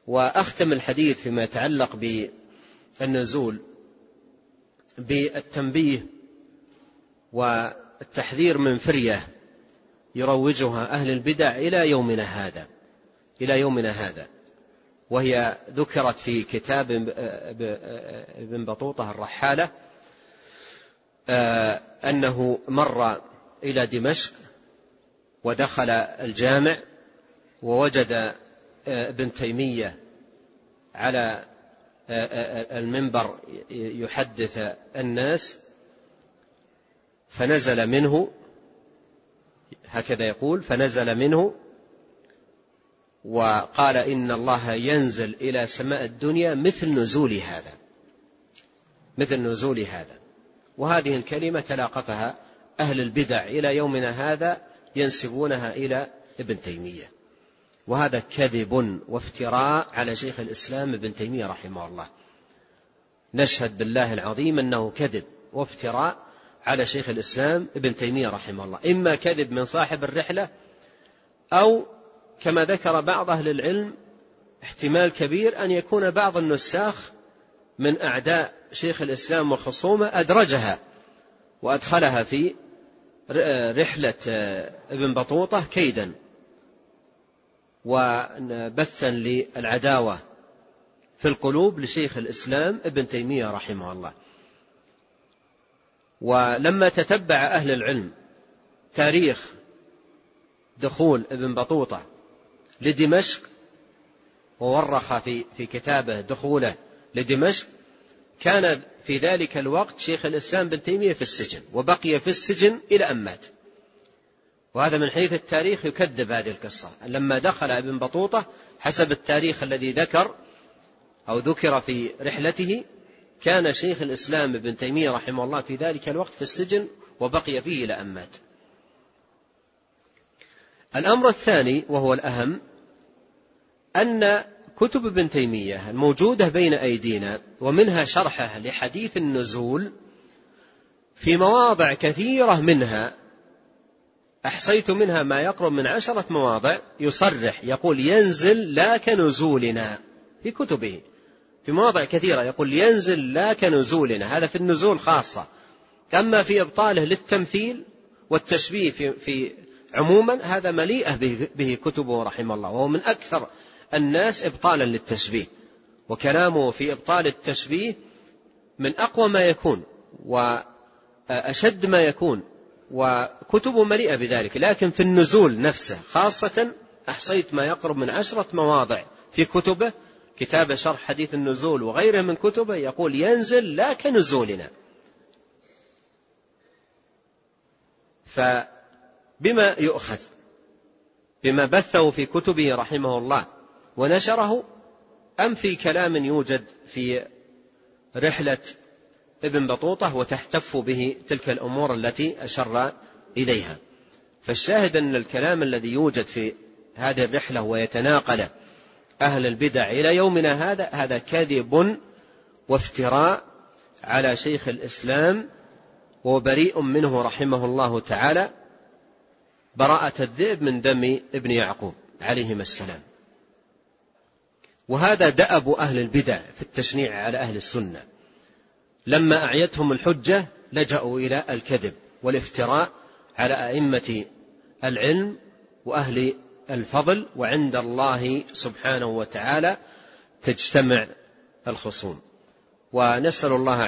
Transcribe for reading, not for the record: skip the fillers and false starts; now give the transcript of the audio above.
وأختم الحديث فيما يتعلق بالنزول بالتنبيه والتحذير من فرية يروجها أهل البدع إلى يومنا هذا، وهي ذكرت في كتاب ابن بطوطة الرحالة، أنه مر إلى دمشق ودخل الجامع ووجد ابن تيمية على المنبر يحدث الناس، فنزل منه، هكذا يقول، فنزل منه وقال إن الله ينزل إلى سماء الدنيا مثل نزول هذا. وهذه الكلمة تلاقفها أهل البدع إلى يومنا هذا ينسبونها إلى ابن تيمية، وهذا كذب وافتراء على شيخ الإسلام ابن تيمية رحمه الله. نشهد بالله العظيم أنه كذب وافتراء على شيخ الإسلام ابن تيمية رحمه الله، إما كذب من صاحب الرحلة، أو كما ذكر بعض أهل العلم احتمال كبير أن يكون بعض النساخ من أعداء شيخ الإسلام وخصومه أدرجها وأدخلها في رحلة ابن بطوطة كيدا وبثا للعداوة في القلوب لشيخ الإسلام ابن تيمية رحمه الله. ولما تتبع أهل العلم تاريخ دخول ابن بطوطة لدمشق وورخ في كتابه دخوله لدمشق، كان في ذلك الوقت شيخ الإسلام ابن تيمية في السجن، وبقي في السجن إلى أن مات. وهذا من حيث التاريخ يكذب هذه القصة. لما دخل ابن بطوطة حسب التاريخ الذي ذكر في رحلته، كان شيخ الإسلام ابن تيمية رحمه الله في ذلك الوقت في السجن وبقي فيه إلى أن مات. الأمر الثاني وهو الأهم، أن كتب ابن تيمية الموجودة بين أيدينا ومنها شرحه لحديث النزول في مواضع كثيرة منها، أحصيت منها ما يقرب من 10 مواضع، يصرح يقول ينزل لا كنزولنا في كتبه، في مواضع كثيرة يقول ينزل لا كنزولنا، هذا في النزول خاصة. أما في إبطاله للتمثيل والتشبيه في عموما هذا مليئة به كتبه رحمه الله، وهو من أكثر الناس إبطالا للتشبيه، وكلامه في إبطال التشبيه من أقوى ما يكون وأشد ما يكون، وكتبه مليئة بذلك. لكن في النزول نفسه خاصة أحصيت ما يقرب من 10 مواضع في كتبه، كتاب شرح حديث النزول وغيره من كتبه، يقول ينزل لا كنزولنا. فبما يؤخذ؟ بما بثه في كتبه رحمه الله ونشره، أم في كلام يوجد في رحلة ابن بطوطة وتحتف به تلك الأمور التي أشر إليها؟ فالشاهد أن الكلام الذي يوجد في هذه الرحلة ويتناقل أهل البدع إلى يومنا هذا كذب وافتراء على شيخ الإسلام، وبريء منه رحمه الله تعالى براءة الذئب من دم ابن يعقوب عليهما السلام. وهذا دأب أهل البدع في التشنيع على أهل السنة، لما أعيتهم الحجة لجأوا إلى الكذب والافتراء على أئمة العلم وأهل الفضل، وعند الله سبحانه وتعالى تجتمع الخصوم. ونسأل الله